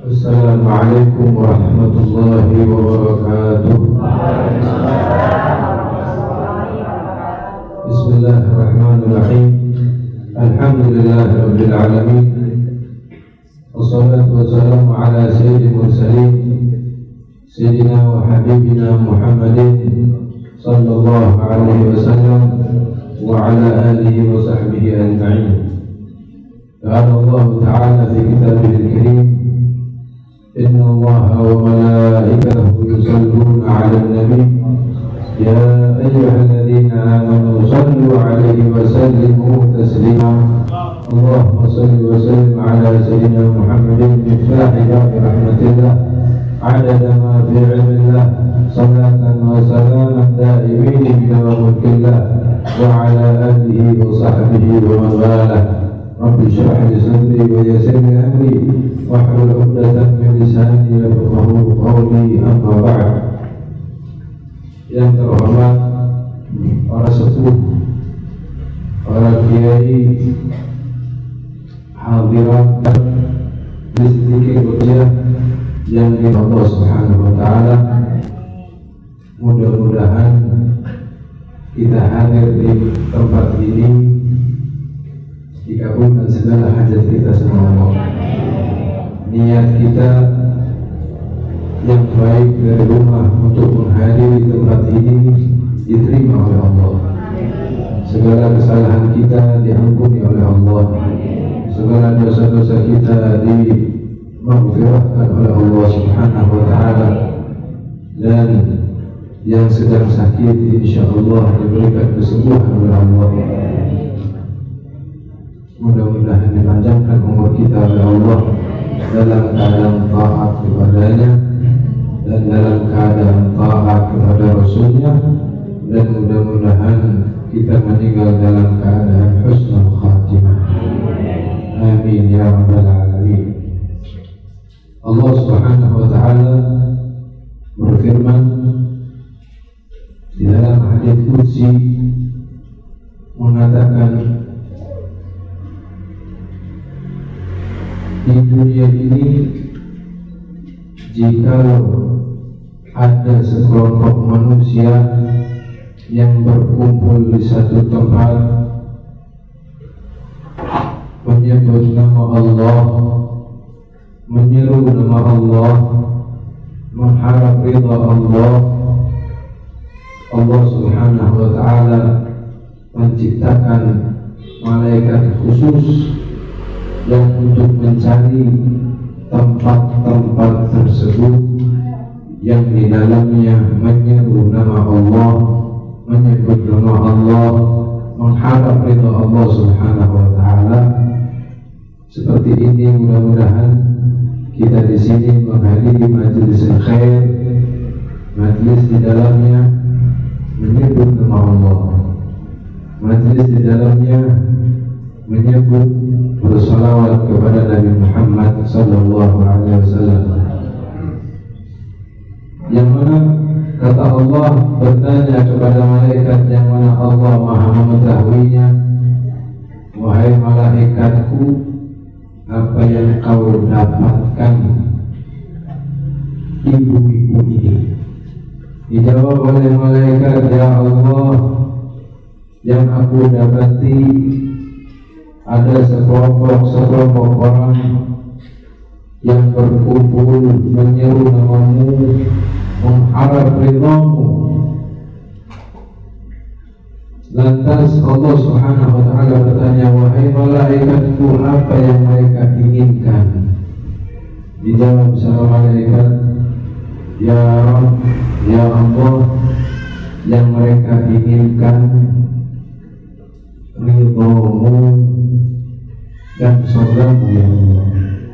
Assalamualaikum warahmatullahi wabarakatuh. Bismillahirrahmanirrahim. Alhamdulillahirabbil alamin. Wassalatu wassalamu ala sayyidil mursalin sayyidina wa habibina Muhammadin sallallahu alaihi wasallam wa ala alihi wa sahbihi ajma'in. Qala Allah ta'ala fi kitabihil karim, inna Allaha wa malaikatahu yusalluna 'alan nabi ya ayyuhalladzina amanu sallu 'alaihi wa sallimu taslima. Allahumma salli wa sallim 'ala sayyidina Muhammadin miftahi babi rahmatillah 'adada ma fi 'ilmillah salatan wa salaman da'imin ila mulkillah wa 'ala alihi wa sahbihi wa man walah. Rabbi shrah li sadri wa yassir li amri wahlul 'uqdatam min lisani yafqahu qawli, amma ba'd. Yang terhormat para sepuh, para kiai, hadirat sedikit ujian yang di Allah Subhanahu wa taala, mudah-mudahan kita hadir di tempat ini dikabulkan segala hajat kita semua Allah. Niat kita yang baik dari rumah untuk menghadiri tempat ini diterima oleh Allah. Segala kesalahan kita diampuni oleh Allah. Segala dosa-dosa kita dimaghfirahkan oleh Allah Subhanahu wa taala. Dan yang sedang sakit insyaallah diberikan kesembuhan oleh Allah. Mudah-mudahan dipanjangkan umur kita oleh Allah dalam keadaan taat kepadanya dan dalam keadaan taat kepada Rasulnya, dan mudah-mudahan kita meninggal dalam keadaan husnul khatimah. Amin ya rabbal alamin. Allah Subhanahu wa taala berfirman di dalam hadits qudsi, mengatakan, di dunia ini jika ada sekelompok manusia yang berkumpul di satu tempat menyebut nama Allah, menyeru nama Allah, mengharap ridha Allah, Allah Subhanahu wa taala menciptakan malaikat khusus yang untuk mencari tempat-tempat tersebut yang di dalamnya menyeru nama Allah, menyebut nama Allah, mengharap ridha Allah Subhanahu wa taala. Seperti ini mudah-mudahan kita di sini menghadiri majelis khair, majelis di dalamnya menyebut nama Allah, majelis di dalamnya menyebut bersalawat kepada Nabi Muhammad sallallahu alaihi wasallam, yang mana kata Allah bertanya kepada malaikat yang mana Allah Maha mengetahuinya, wahai malaikatku, apa yang kau dapatkan ibu-ibu ini? Dijawab oleh malaikat, ya Allah, yang aku dapati ada sekelompok orang yang berkumpul menyeru namamu, mengharap ridhamu. Lantas Allah Subhanahu wa taala bertanya, wahai malaikatku, apa yang mereka inginkan? Dijawab sama malaikat, ya Rabb, ya Allah, yang mereka inginkan ridhamu dan surgamu ya Allah.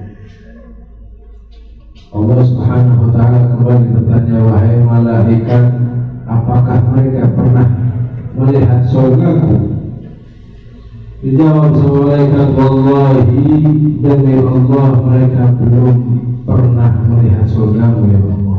Allah Subhanahu wa taala kembali bertanya, wahai malaikat, apakah mereka pernah melihat surgaku? Dijawab sama malaikat, wallahi, demi Allah, mereka belum pernah melihat surgamu ya Allah.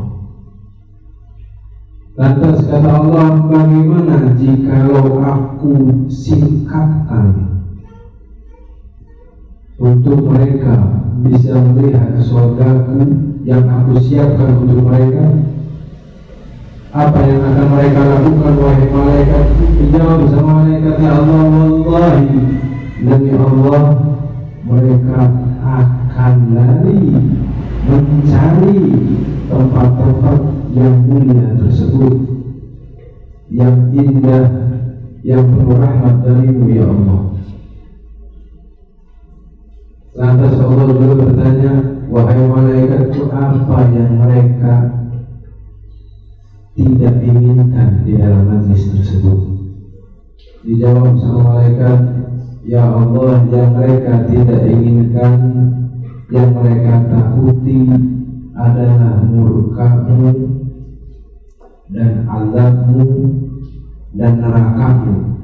Lantas kata Allah, bagaimana jikalau aku singkatkan untuk mereka bisa melihat surgaku yang aku siapkan untuk mereka? Apa yang akan mereka lakukan wahai malaikat? Dijawab sama malaikat, ya Allah, wallahi, demi Allah, mereka akan lari mencari tempat-tempat yang mulia tersebut, yang indah, yang penuh rahmat darimu ya Allah. Lantas Allah juga bertanya, wahai malaikatku, apa yang mereka tidak inginkan di dalam majlis tersebut? Dijawab sama malaikat, ya Allah, yang mereka tidak inginkan, yang mereka takuti adalah murka-Mu dan azab-Mu dan neraka-Mu.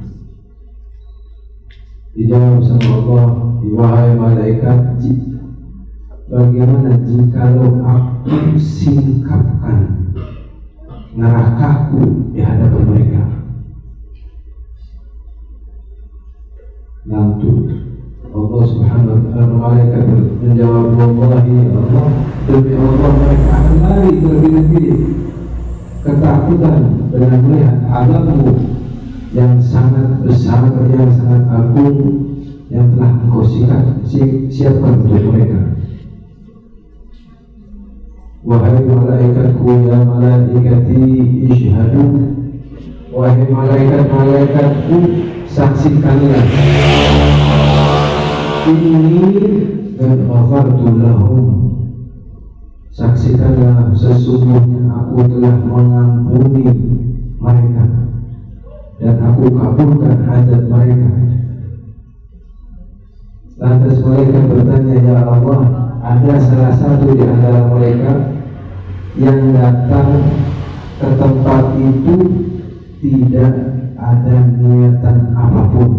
Dijawab sama Allah, wahai malaikat, bagaimana jikalau aku singkapkan nerakaku di hadapan mereka? Lalu Allah subhanahu wa ta'ala, malaikat menjawab, wallahi Allah, demi Allah, mereka akan lari berbilik-bilik ketakutan dengan melihat azab-Mu yang sangat besar, yang sangat agung, yang telah Engkau siapkan untuk mereka. Wahai malaikatku, ya malaikati ishhadu, wahai malaikat-malaikatku, saksikanlah, inni qad ghafartu lahum, saksikanlah sesungguhnya aku telah mengampuni mereka dan aku kabulkan hajat mereka. Lantas mereka bertanya, ya Allah, ada salah satu di antara mereka yang datang ke tempat itu tidak ada niatan apapun?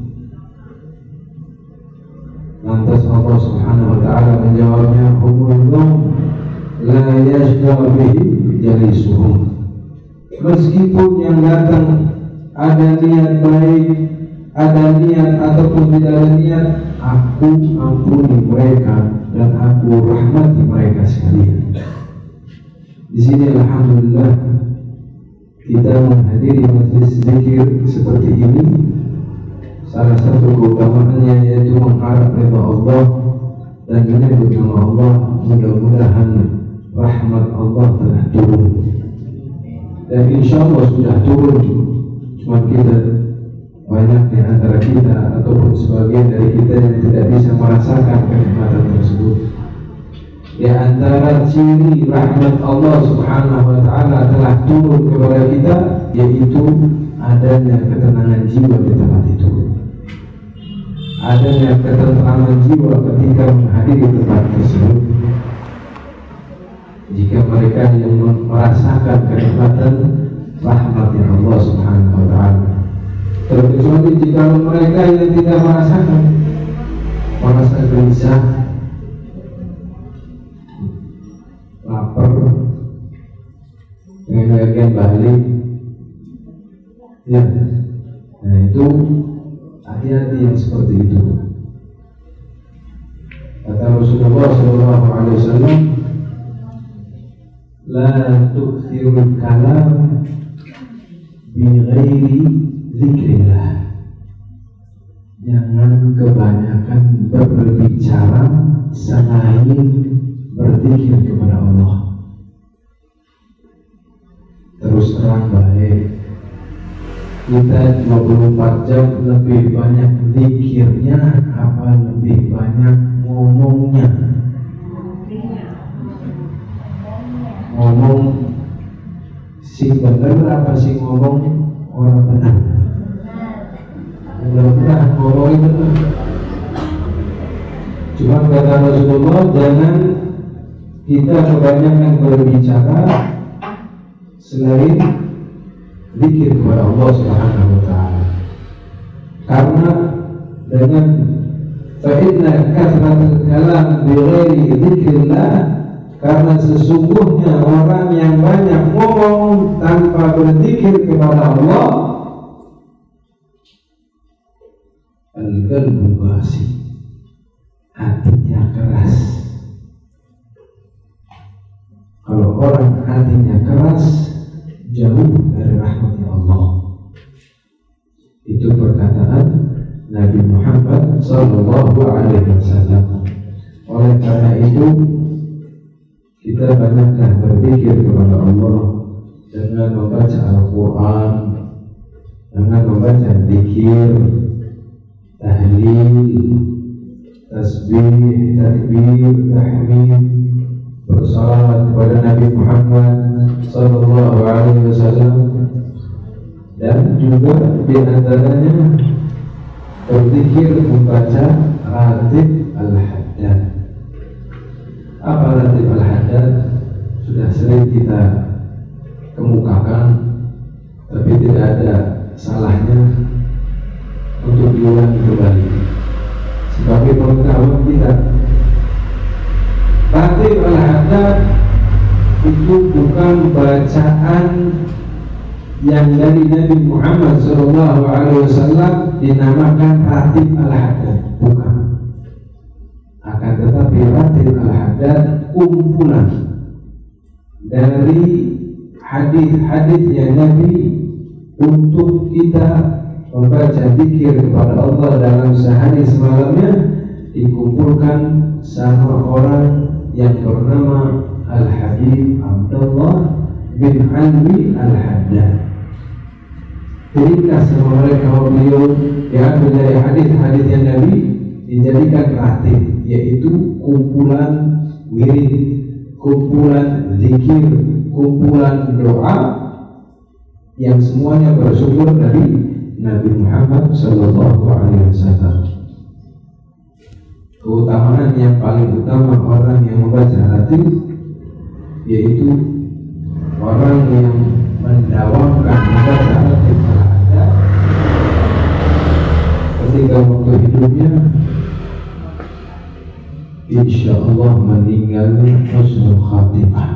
Lantas Allah subhanahu wa ta'ala menjawabnya, humulum la yashqa bihi jalisuhum, meskipun yang datang ada niat baik, ada niat ataupun tidak ada niat, aku ampuni mereka dan aku rahmati mereka sekalian. Di sini alhamdulillah kita menghadiri majlis zikir seperti ini. Salah satu keutamaannya yaitu mengharap ridha Allah dan menyebut nama Allah. Mudah-mudahan rahmat Allah telah turun, dan insya Allah sudah turun. Cuma kita banyak di antara kita ataupun sebagian dari kita yang tidak bisa merasakan kenikmatan tersebut. Di antara ciri rahmat Allah subhanahu wa ta'ala telah turun kepada kita, yaitu adanya ketenangan jiwa di tempat itu, adanya ketenangan jiwa ketika menghadiri tempat tersebut. Jika mereka yang merasakan kenikmatan rahmatnya Allah subhanahu wa ta'ala, terkecuali jika mereka yang tidak merasakan, merasa gelisah, lapar, pengen bagian balik, ya, nah itu hati-hati yang seperti itu. Kata Rasulullah SAW, la tu'thirul kalam bi ghairi zikrillah, jangan kebanyakan berbicara selain berzikir kepada Allah. Terus terang baik, kita 24 jam lebih banyak zikirnya apa lebih banyak ngomongnya? Ngomong si benar apa si ngomong orang benar? Mudah-mudahan ngomongin benar. Cuma kata Rasulullah, jangan kita kebanyakan berbicara selain zikir kepada Allah subhanahu wa ta'ala, karena dengan fa'inna kathratul kalam bi ghairi zikrillah, karena sesungguhnya orang yang banyak ngomong tanpa berzikir kepada Allah, al-qalbu qasi, hatinya keras. Kalau orang hatinya keras, jauh dari rahmatnya Allah. Itu perkataan Nabi Muhammad Sallallahu Alaihi Wasallam. Oleh karena itu, kita banyaklah berzikir kepada Allah dengan membaca Al-Quran, dengan membaca zikir, tahlil, tasbih, takbir, tahmid, bersalawat kepada Nabi Muhammad Sallallahu Alaihi Wasallam, dan juga di antaranya berzikir membaca ratib al-haddad. Apa ratib al-haddad? Sudah sering kita kemukakan, tapi tidak ada salahnya untuk diulangi kembali sebagai pengetahuan kita. Ratib al-haddad itu bukan bacaan yang dari Nabi Muhammad SAW dinamakan ratib al-haddad, bukan. Akan tetapi ratib al-haddad kumpulan dari hadis-hadis yang Nabi untuk kita membaca zikir kepada Allah dalam sehari semalamnya, dikumpulkan sama orang yang bernama Al-Habib Abdullah bin Alwi Al-Haddad. Diringkas sama mereka beliau diambil dari hadis-hadis yang Nabi, dijadikan ratib, yaitu kumpulan wirid, kumpulan zikir, kumpulan doa yang semuanya bersumber dari Nabi Muhammad Sallallahu Alaihi Wasallam. Keutamaan yang paling utama orang yang membaca ratib, yaitu orang yang mendawamkan membaca ratib al-haddad ketika waktu hidupnya, insya Allah meninggalnya husnul khatimah.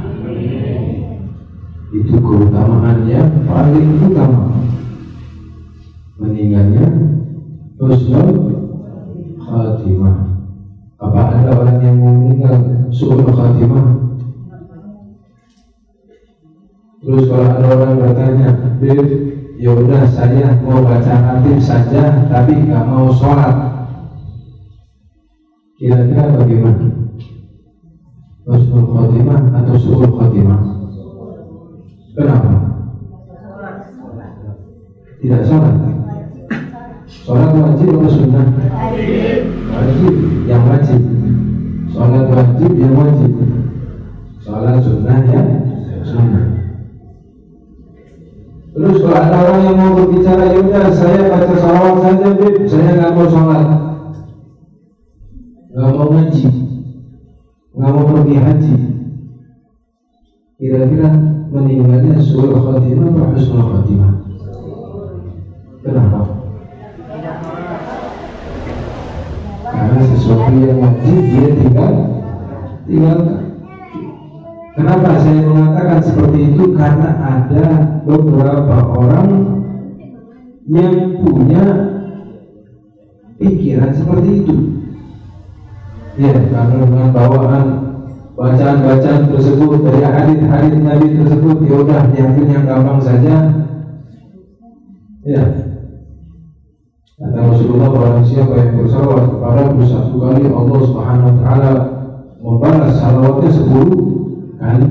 Itu keutamaan yang paling utama, meninggalnya husnul khatimah. Apa ada orang yang mau meninggal su'ul khatimah? Terus kalau ada orang bertanya, "Bib, ya udah saya mau baca ratib saja tapi nggak mau sholat." Kira-kira bagaimana? Husnul khatimah atau su'ul khatimah? Kenapa? Tidak sholat. Sholat wajib atau sunnah? Wajib, yang wajib. Sholat wajib yang wajib. Sholat sunnah yang sunnah. Terus kalau ada orang yang mau berbicara, yaudah saya baca sholawat saja, Bib, saya nggak mau sholat, nggak mau ngaji, nggak mau pergi haji. Kira-kira meninggalnya su'ul khatimah atau husnul khatimah? Kenapa? Karena sesuatu yang wajib dia tinggalkan. Kenapa saya mengatakan seperti itu? Karena ada beberapa orang yang punya pikiran seperti itu. Ya, karena dengan bawaan bacaan-bacaan tersebut dari hadis-hadis Nabi tersebut, ya udah diambil yang gampang saja. Ya, kata Rasulullah, barang siapa yang bersalawat kepadaku 1 kali, Allah Subhanahu Wa Taala membalas salawatnya 10 kali.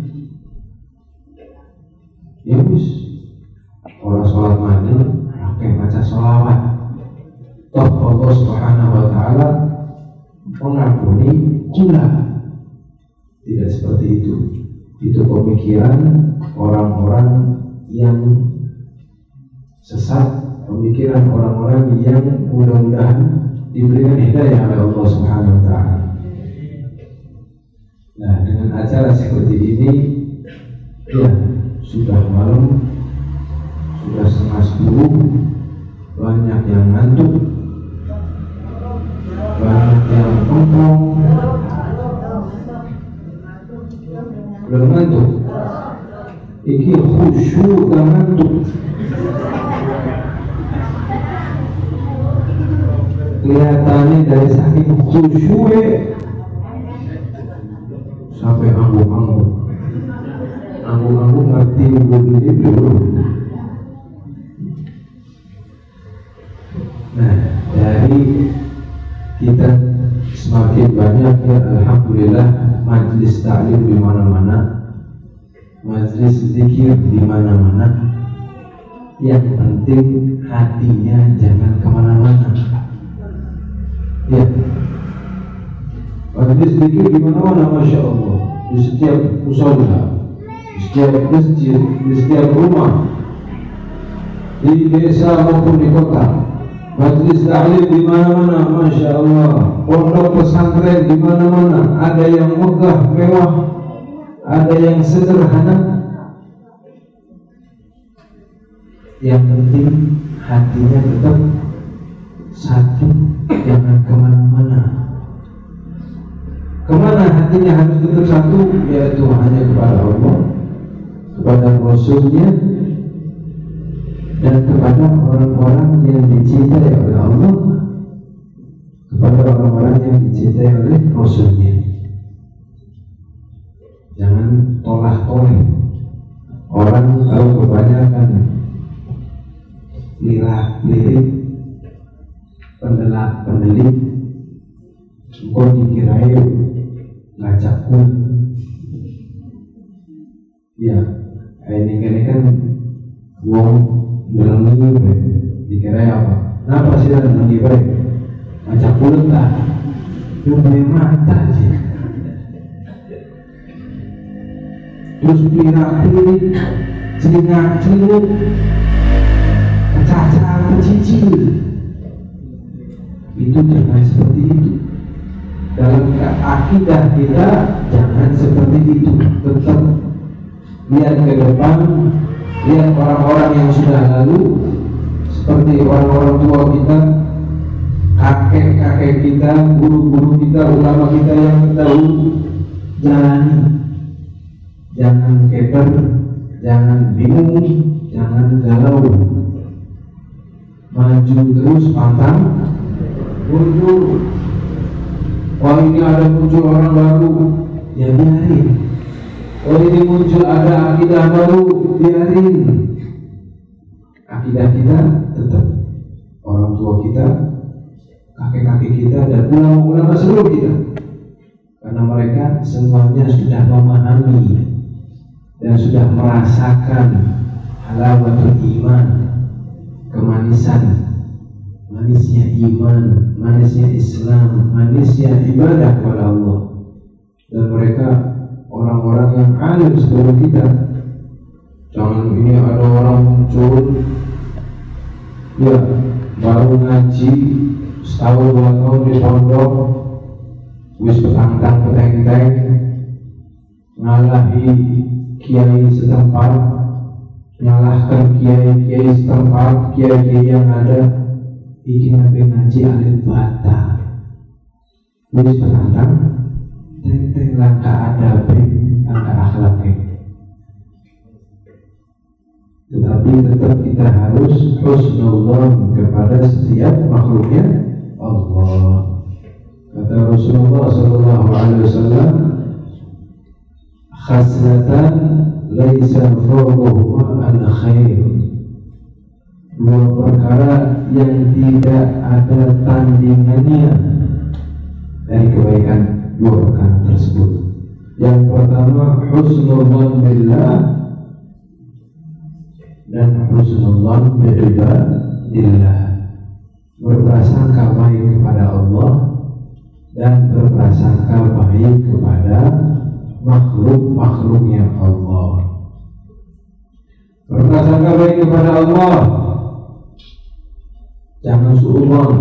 Ya wis, orang sholat mandi pakai baca sholawat, toh Allah Subhanahu Wa Taala mengampuni kula. Tidak seperti itu. Itu pemikiran orang-orang yang sesat, pemikiran orang-orang yang mudah-mudahan diberikan hidayah oleh Allah Subhanahu Wa Taala. Nah, dengan acara seperti ini, ya sudah malam, sudah 9:30, banyak yang ngantuk, banyak yang ngomong. Belum ngantuk? Iki khusyuk dan ngantuk. kelihatannya dari saking khusyuk sampai angguk-angguk ngerti wudhu itu. Nah, dari kita semakin banyak ya alhamdulillah majlis ta'lim di mana-mana, majlis zikir di mana-mana. Yang penting hatinya jangan kemana-mana. Ya, majlis zikir di mana-mana, masya Allah, di setiap mushola, di setiap masjid, di setiap rumah, di desa maupun di kota. Majlis ta'lim di mana-mana, masya Allah. Pondok pesantren di mana-mana. Ada yang megah mewah, ada yang sederhana. Yang penting hatinya tetap satu, jangan kemana-mana. Kemana hatinya harus tetap satu, yaitu hanya kepada Allah, kepada Rasulnya, dan kepada orang-orang yang dicintai oleh Allah, kepada orang-orang yang dicintai oleh Rasulnya. Jangan tolak-tolak. Orang kalau kebanyakan lirik pendelik, engkau dikirain ngajak pun. Ya, ini kan wong ngelengi dikira apa? Kenapa sih ngelengi baik? Ngajak pun tak? Punya mata aja. Terus pirak-pirik, celingak-celinguk, pecah-pecah, pecicil. Itu jangan seperti itu. Dalam akidah kita jangan seperti itu. Tetap lihat ke depan, lihat orang-orang yang sudah lalu, seperti orang-orang tua kita, kakek-kakek kita, guru-guru kita, ulama kita yang terdahulu. Jalani, jangan keter, jangan bingung, jangan galau. Maju terus, pantang mundur. Oh, ini ada muncul orang baru, ya biarin. Oh, ini muncul ada akidah baru, biarin. Akidah kita tetap orang tua kita, kakek-kakek kita, dan ulama-ulama sebelum kita. Karena mereka semuanya sudah memahami dan sudah merasakan halawatul iman, kemanisan, manisnya iman, manisnya Islam, manisnya ibadah kepada Allah. Dan mereka orang-orang yang alim sebelum kita. Jangan ini ada orang muncul, ya baru ngaji setahun 2 tahun di pondok, wis petang-peteng, ngalahi kiai setempat, nyalahkan kiai-kiai setempat, kiai-kiai yang ada. Iki nabi ngaji alim bata, wis petang, teng langkah ada langkah akhlaknya. Tetapi tetap kita harus husnuzon kepada setiap makhluknya Allah. Kata Rasulullah SAW, khaslatan laisa fawqahuma al-khair. 2 perkara yang tidak ada tandingannya dari kebaikan, 2 perkara tersebut. Yang pertama husnuzon billah dan husnuzon bi'ibadillah, berprasangka baik kepada Allah dan berprasangka baik kepada makhluk-makhluknya Allah. Berprasangka baik kepada Allah, jangan suudzon.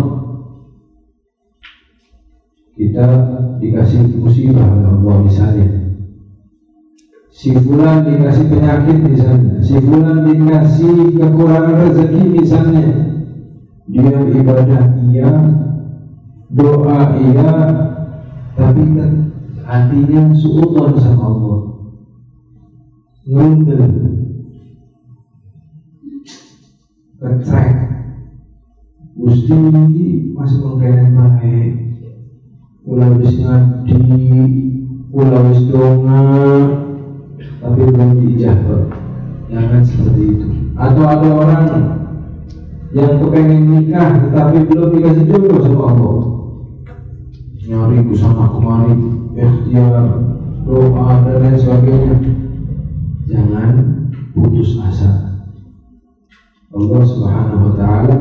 Kita dikasih musibah oleh Allah, misalnya si fulan dikasih penyakit, misalnya si fulan dikasih kekurangan rezeki, misalnya dia ibadah iya, doa iya, tapi hatinya suudzon sama Allah, ngundel, kecrek, Gusti masih mengkenen baik, ulah wis ngabdi, ulah wis donga, tapi belum diijabah. Jangan seperti itu. Atau ada orang yang kepengen nikah tetapi belum dikasih jodoh sama Allah, nyari kusana kemari, ikhtiar, doa dan lain sebagainya. Jangan putus asa. Allah Subhanahu wa ta'ala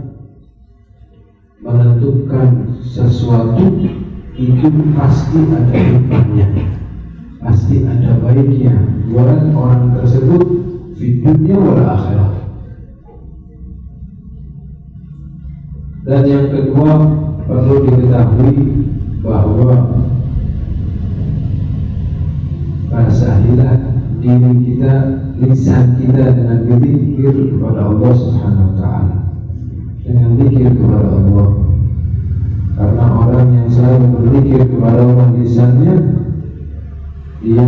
menentukan sesuatu itu pasti ada hikmahnya, pasti ada baiknya buat orang tersebut di dunia wal akhirah. Dan yang kedua, perlu diketahui bahwa basahilah diri kita, lisan kita dengan berzikir kepada Allah Subhanahu wa ta'ala, dengan zikir kepada Allah. Karena orang yang selalu berzikir kepada Allah lisannya, dia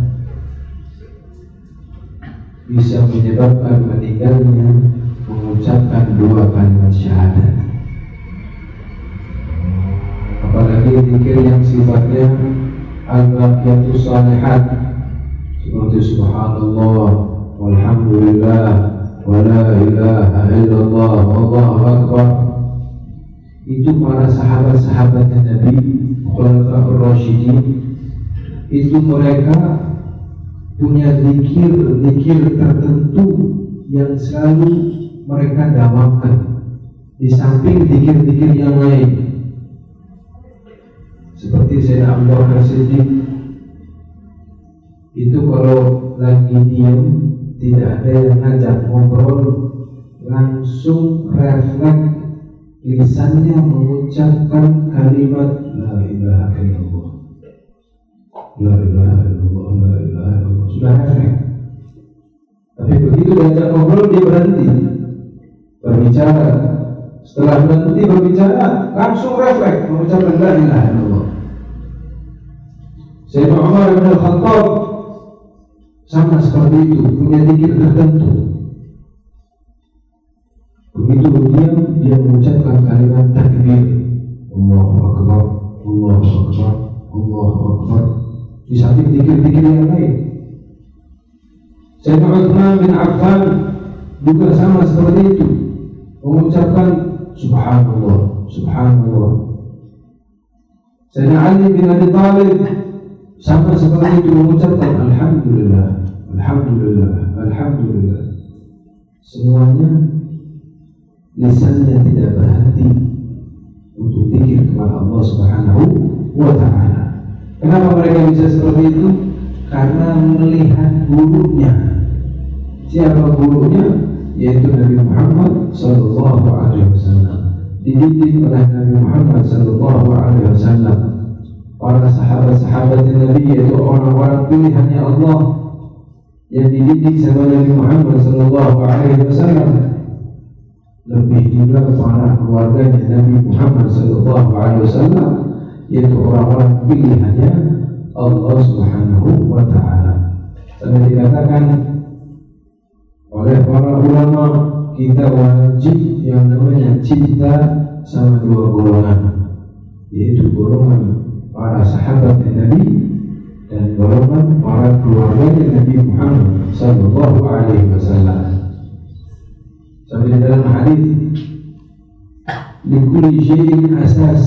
bisa menyebabkan meninggalnya mengucapkan dua kalimat syahadat. Apalagi zikir yang sifatnya al-baqiyatus shalihat, seperti subhanallah, walhamdulillah, wa la ilaha illallah, wallahu akbar. Itu para sahabat-sahabatnya Nabi Khulafaur Rasyidin, itu mereka punya zikir tertentu yang selalu mereka dawamkan di samping zikir-zikir yang lain. Seperti Sayyidina Abu Bakar Siddiq, itu kalau lagi diam, tidak ada yang ngajak ngobrol, langsung refleks lisannya mengucapkan kalimat la ilaha illallah, la ilaha illallah, la ilaha illallah. Sudah refleks. Tapi begitu diajak ngobrol, dia berhenti berbicara. Setelah berhenti berbicara, langsung refleks mengucapkan la ilaha illallah. Sayyidina Umar bin Al-Khattab sama seperti itu, punya zikir tertentu. Begitu dia mengucapkan kalimat takbir, Allahu Akbar, Allahu Akbar, Allahu Akbar, di samping zikir-zikir yang lain. Sayyidina Utsman bin Affan juga sama seperti itu, mengucapkan subhanallah, subhanallah. Sayyidina Ali bin Abi Thalib sama seperti itu, mengucapkan alhamdulillah, alhamdulillah, alhamdulillah. Semuanya lisannya tidak berhenti untuk zikir kepada Allah Subhanahu wa ta'ala. Kenapa mereka bisa seperti itu? Karena melihat gurunya. Siapa gurunya? Yaitu Nabi Muhammad sallallahu alaihi wasallam. Dididik oleh Nabi Muhammad sallallahu alaihi wasallam. Para sahabat-sahabat Nabi, yaitu orang-orang pilihannya Allah yang dididik sama Nabi Muhammad sallallahu alaihi wasallam. Lebih juga para keluarganya Nabi Muhammad sallallahu alaihi wasallam, yaitu orang-orang pilihannya Allah Subhanahu wa ta'ala. Sampai dikatakan oleh para ulama, kita wajib yang namanya cinta sama dua golongan, yaitu golongan para sahabat Nabi dan golongan para keluarganya Nabi Muhammad sallallahu alaihi wasallam. Sampai dalam hadis, likulli syai'in asas,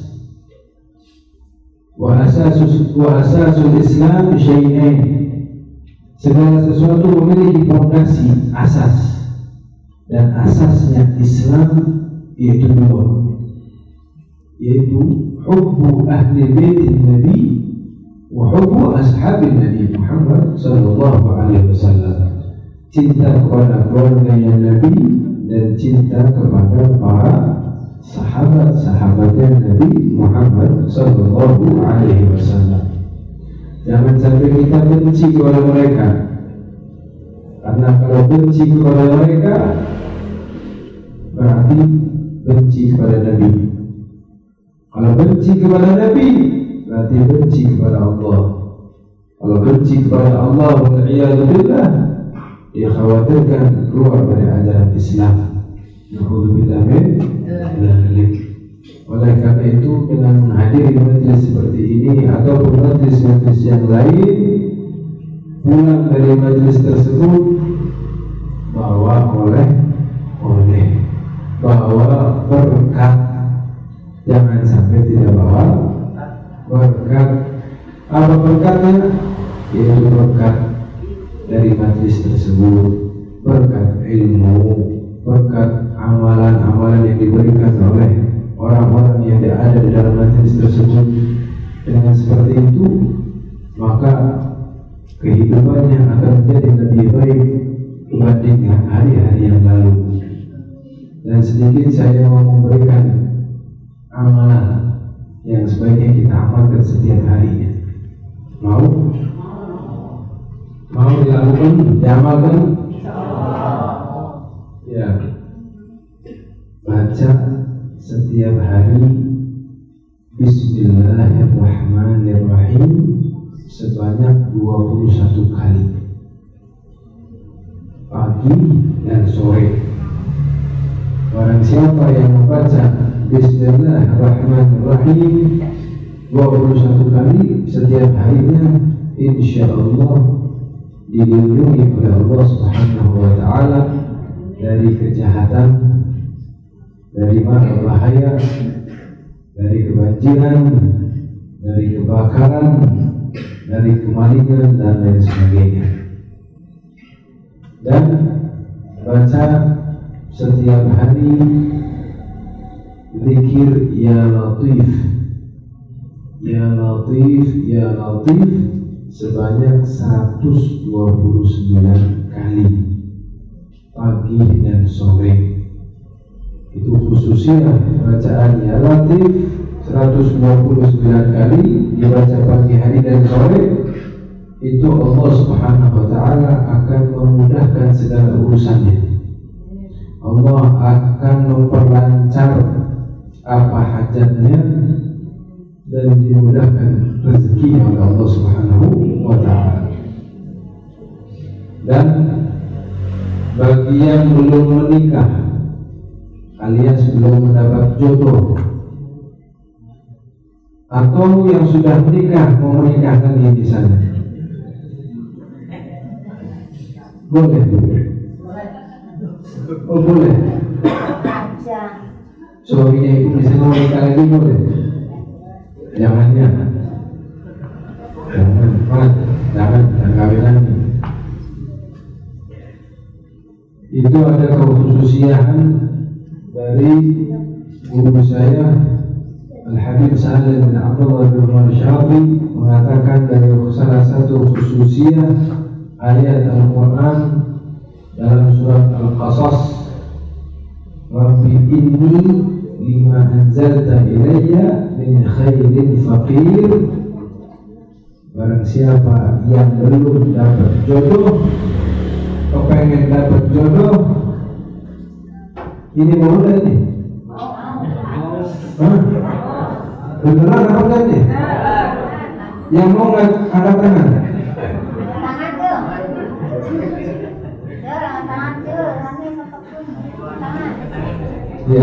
wa asasul Islam syai'ain. Segala sesuatu memiliki fondasi, asas, dan asasnya Islam yaitu dua, yaitu hubbu ahli bait Nabi wa hubbu ashabin Nabi Muhammad sallallahu alaihi wasallam. Cinta kepada keluarganya Nabi dan cinta kepada para sahabat-sahabatnya Nabi Muhammad sallallahu alaihi wasallam. Jangan sampai kita benci kepada mereka, karena kalau benci kepada mereka berarti benci kepada Nabi. Kalau benci kepada Nabi berarti benci kepada Allah. Kalau benci kepada Allah, wal'iyadu billah, dikhawatirkan keluar dari ajaran Islam. Na'udzubillah min dzalik. Oleh karena itu, dengan menghadiri majelis seperti ini atau majelis-majelis yang lain, pulang dari majelis tersebut bawa berkat. Jangan sampai tidak bawa berkat. Apa berkatnya? Yaitu berkat dari majelis tersebut, berkat ilmu, berkat amalan-amalan yang diberikan oleh orang-orang yang ada di dalam majelis tersebut. Dengan seperti itu, maka kehidupannya akan menjadi lebih baik dibandingkan hari-hari yang lalu. Dan sedikit saya mau memberikan amalan yang sebaiknya kita amalkan setiap harinya. Mau dilakukan, diamalkan? Ya. Baca setiap hari Bismillahirrahmanirrahim sebanyak 21 kali, pagi dan sore. Barang siapa yang membaca Bismillahirrahmanirrahim 21 kali setiap harinya, insya Allah dilindungi oleh Allah Subhanahu wa Ta'ala dari kejahatan, dari mara bahaya, dari kebanjiran, dari kebakaran, dari kemalingan dan lain sebagainya. Dan baca setiap hari zikir Ya Latif, Ya Latif, Ya Latif sebanyak 129 kali, pagi dan sore. Itu khususnya bacaan Ya Latif 129 kali dibaca pagi hari dan sore, itu Allah Subhanahu wa Ta'ala akan memudahkan segala urusannya. Allah akan memperlancar apa hajatnya dan dimudahkan rezeki oleh Allah Subhanahu wa Ta'ala. Dan bagi yang belum menikah alias belum mendapat jodoh, atau yang sudah menikah mau menikahkan di sana, boleh? Oh boleh. Suaminya itu bisa mau menikah lagi boleh? Jangan kawin lagi. Itu ada kekhususian dari guru saya Al-Habib Sa'ad bin Abdullah bin Umar Syafi'i, mengatakan dari salah satu khususiyah ayat Al-Quran dalam surat Al-Qasas, Rabbi inni lima anzalta ilayya min khairin faqir. Barang siapa yang belum dapat jodoh, kepengen dapat jodoh, ini mau enggak nih? Beneran apa enggak nih? Yang mau enggak ada tangan? Ya.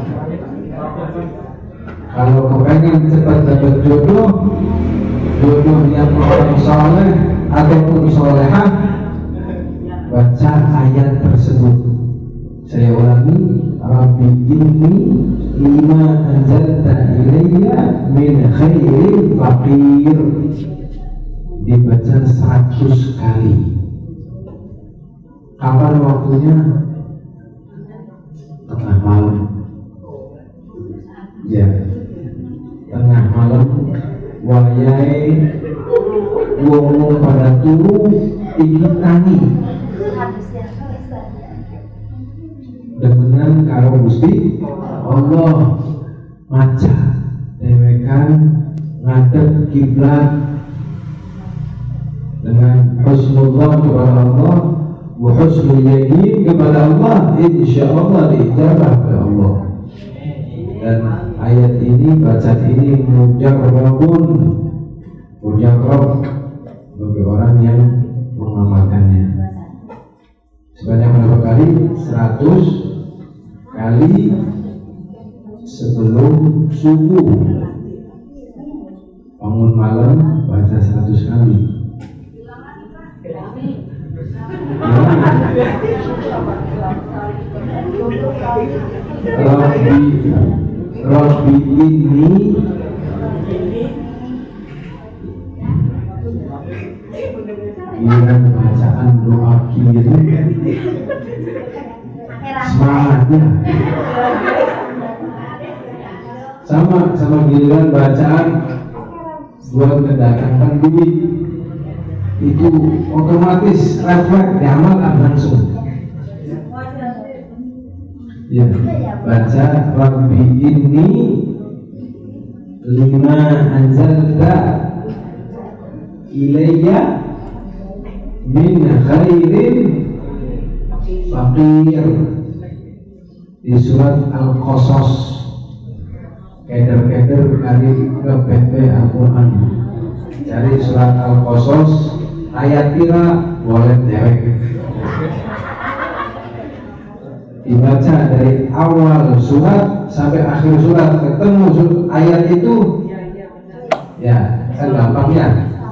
Kalau kepengen cepat dapat jodoh, jodoh yang orang soleh ataupun solehah, baca ayat tersebut. Saya ulangi, Rabbi inni lima anzalta ilayya min khairin faqir. Dibaca 100 kali. Kapan waktunya? Tengah malam. Ya, tengah malam. Wayai wong pada turu ingin tangi. Dengan karo Gusti Allah maca dewekan ngadep kiblat dengan husnullah kepada Allah wa husnul yakin kepada Allah, insyaallah diijabah oleh Allah. Dan ayat ini, bacaan ini mujarrabun, mujarrab bagi orang yang mengamalkannya. Sebanyak berapa kali? 100 kali sebelum subuh. Bangun malam baca 100 kali. Rabbi ini dengan bacaan doa kiri semangatnya sama giliran bacaan buat mendatangkan duit itu otomatis refleks diamalkan langsung. Ya, baca Rabbi ini lima anzalta ilayya min khairin faqir di surat Al-Qasas. Keder-keder kali ke PP Al-Quran, cari surat Al-Qasas ayat kira boleh dewek, dibaca dari awal surat sampai akhir surat, ketemu ayat itu ya kan gampang ya.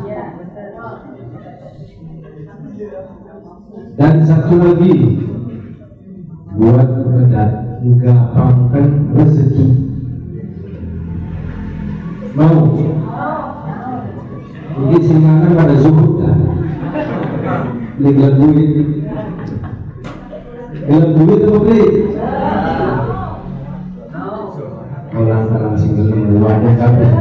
Dan satu lagi buat menggapangkan rezeki. Mau ini silakan pada zuhud dah. Lihat duit apa beli? Orang single luarnya kabeh.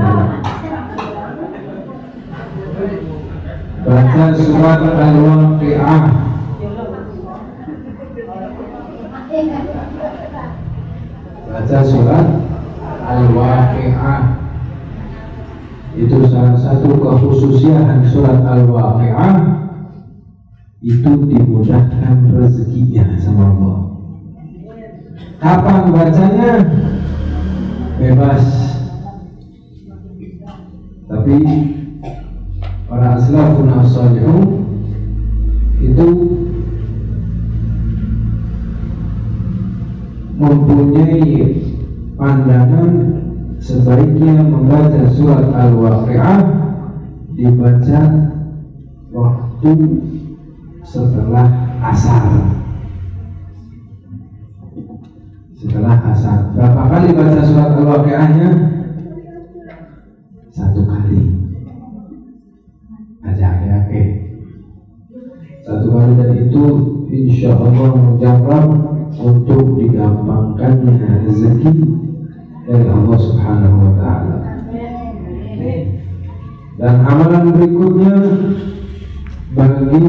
Baca surat Al-Waqi'ah. Baca surat Al-Waqi'ah. Itu salah satu kekhususian surat Al-Waqi'ah, itu dimudahkan rezekinya sama Allah. Kapan bacanya? Bebas. Tapi para salafun as-salihun itu mempunyai pandangan sebaiknya membaca surat Al-Waqi'ah dibaca waktu setelah asar. Berapa kali baca surat Al-Waqi'ahnya? 1 kali aja ya, oke. 1 kali, dan itu insya Allah mujarab untuk digampangkannya rezeki dari Allah Subhanahu wa Ta'ala. Dan amalan berikutnya bagi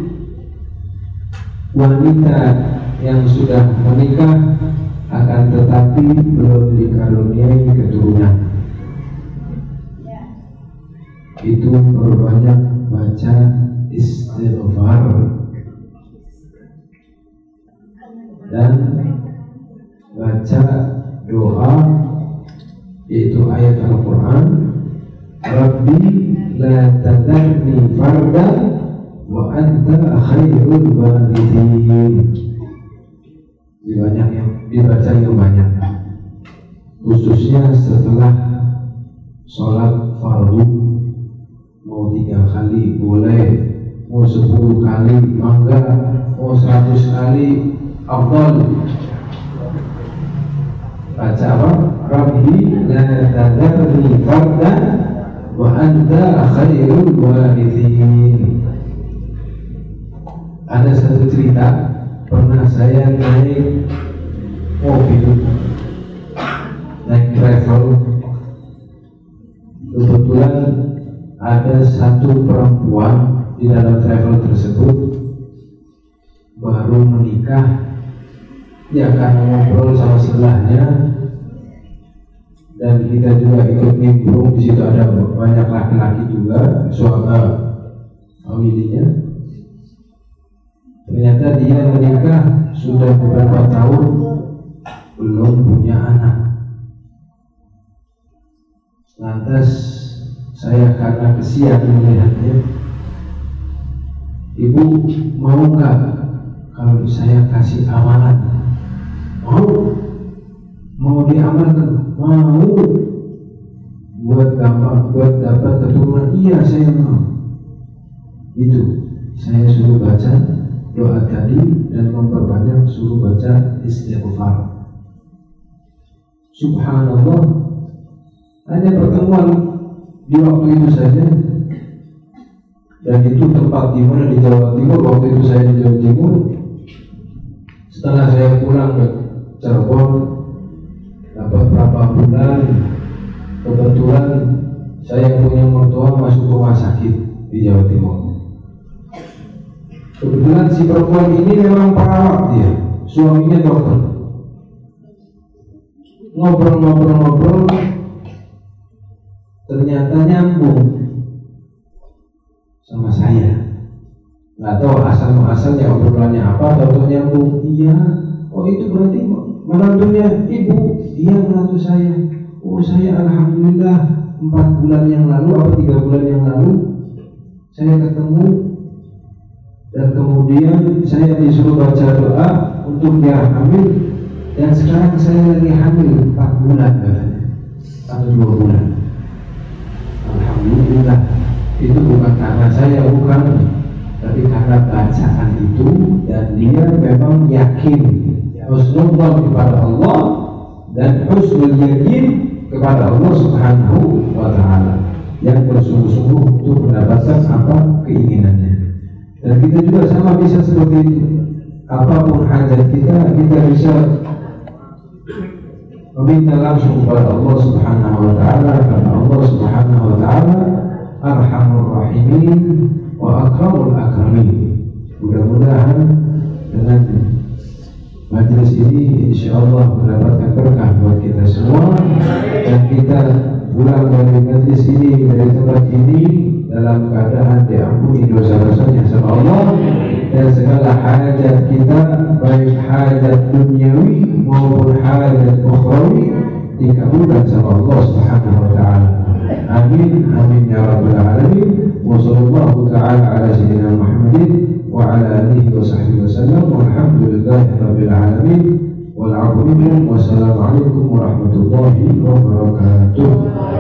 wanita yang sudah menikah akan tetapi belum dikaruniai keturunan, itu berbanyak baca istighfar dan baca doa, yaitu ayat Al-Quran, Rabbi la tadarni fardan wa anta khairul warithin. Banyak yang dibaca yang banyak, khususnya setelah sholat fardu. Mau 3 kali boleh, mau 10 kali mangga, mau 100 kali afdal. Baca apa? Rabbi la tadarni fardan wa anta khairul warithin. Ada satu cerita, pernah saya naik mobil, naik travel. Kebetulan ada satu perempuan di dalam travel tersebut baru menikah. Ya, karena ngobrol sama sebelahnya dan kita juga ikut nimbrung, di situ ada banyak laki-laki juga, suami familinya. Ternyata dia menikah sudah beberapa tahun belum punya anak. Lantas saya karena kesian melihatnya, Ibu mau nggak kalau saya kasih amanat? Mau? mau diamalkan, mau buat dapat keturunan, iya saya mau. Itu saya suruh baca doa tadi dan memperbanyak suruh baca istighfar. Subhanallah, hanya pertemuan di waktu itu saja, dan itu tempat di mana, di Jawa Timur. Waktu itu saya di Jawa Timur. Setelah saya pulang ke Cirebon, dapat berapa bulan, kebetulan saya punya mertua masuk rumah sakit di Jawa Timur. Kebetulan si perempuan ini memang perawat, dia suaminya dokter. Ngobrol, ternyata nyambung sama saya. Nggak tahu asal-muasalnya obrolannya apa, tahu nyambung. Iya, oh itu berarti menantunya ibu. Iya, menantu saya. Oh, saya alhamdulillah 4 bulan yang lalu atau 3 bulan yang lalu saya ketemu, dan kemudian saya disuruh baca doa untuk dia hamil. Dan sekarang saya lagi hamil 4 bulan katanya, atau 2 bulan. Alhamdulillah. Itu bukan karena saya, bukan, tapi karena bacaan itu, dan dia memang yakin husnul kepada Allah dan husnul yakin kepada Allah Subhanahu wa Ta'ala, yang bersungguh-sungguh untuk mendapatkan apa keinginannya. Dan kita juga sama bisa seperti itu. Apapun hajat kita bisa meminta langsung kepada Allah Subhanahu wa Ta'ala, karena Allah Subhanahu wa Ta'ala Arhamur Rahimin wa Akramul Akramin. Mudah-mudahan dengan majelis ini insyaallah mendapatkan berkah buat kita semua, dan kita pulang dari majelis ini, dari tempat ini, dalam keadaan diampuni dosa-dosanya sama Allah, dan segala hajat kita, baik hajat duniawi maupun hajat ukhrawi, dikabulkan sama Allah Subhanahu wa Ta'ala. Amin, amin ya rabbal alamin. Wa sallallahu ta'ala ala sayyidina Muhammadin wa ala alihi wa sahbihi wasallam, walhamdulillahi rabbil alamin, wal 'afwu minkum, wassalamualaikum warahmatullahi wabarakatuh.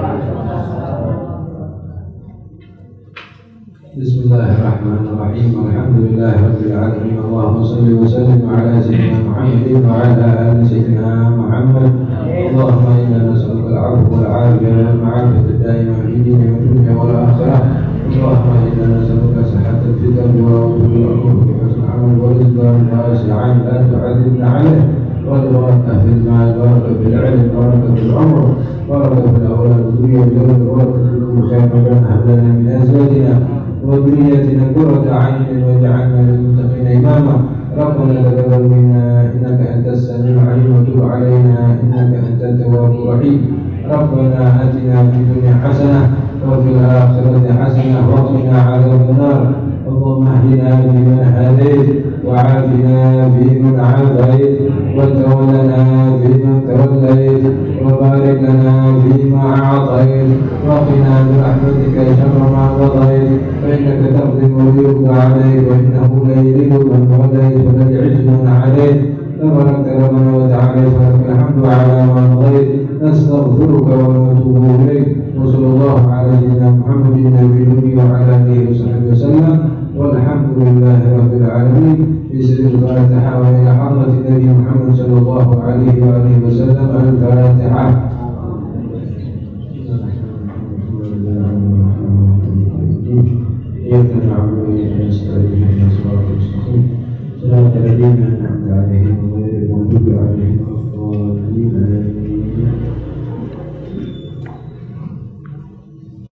Bismillahirrahmanirrahim. Alhamdulillahirabbil alamin. Allahumma shalli wa sallim ala sayyidina Muhammadin wa ala ali sayyidina Muhammad. Allahumma inna nas'aluka al-'afwa wal 'afiyata wal 'afiyata ad-daimah fi dinina wa dunya wal akhirah. Allahumma inna nas'aluka sihhatal fitan wa tulul umri wa husnal 'amal wa rizqan wasi'an la tu'adzibna 'alayh, wa barakah fil mal, barakah fil 'ilm, barakah fil 'umr, barakah fil awlad wa dhurriyyah, barakah fil khairin, wa hab lana min azwajina وذريتنا قرة أعين واجعلنا للمتقين إماما. ربنا تقبل منا إنك أنت السميع العليم وتب علينا إنك أنت التواب الرحيم. ربنا آتنا في الدنيا حسنة وفي الآخرة حسنة وقنا عذاب النار. اللهم اهدنا فيمن هديت وعافنا فيمن عافيت وتولنا فيمن توليت وبارك لنا فيما أعطيت وقنا برحمتك شر ما قضيت فإنك تقضي ويقضى عليك وإنه لا يذل من وليت ولا يعز من عليت تبارك ربنا وتعالى فلك الحمد على ما قضيت. نستغفرك ونتوب إليك. وصلى الله على سيدنا محمد النبي الأمي وعلى آله وصحبه وسلم، والحمد لله رب العالمين. بسر الفاتحة وإلى حضرة النبي محمد صلى الله عليه وآله وسلم. الفاتحة. إياك نعبد وإياك نستعين اهدنا الصراط المستقيم صراط الذين أنعمت عليهم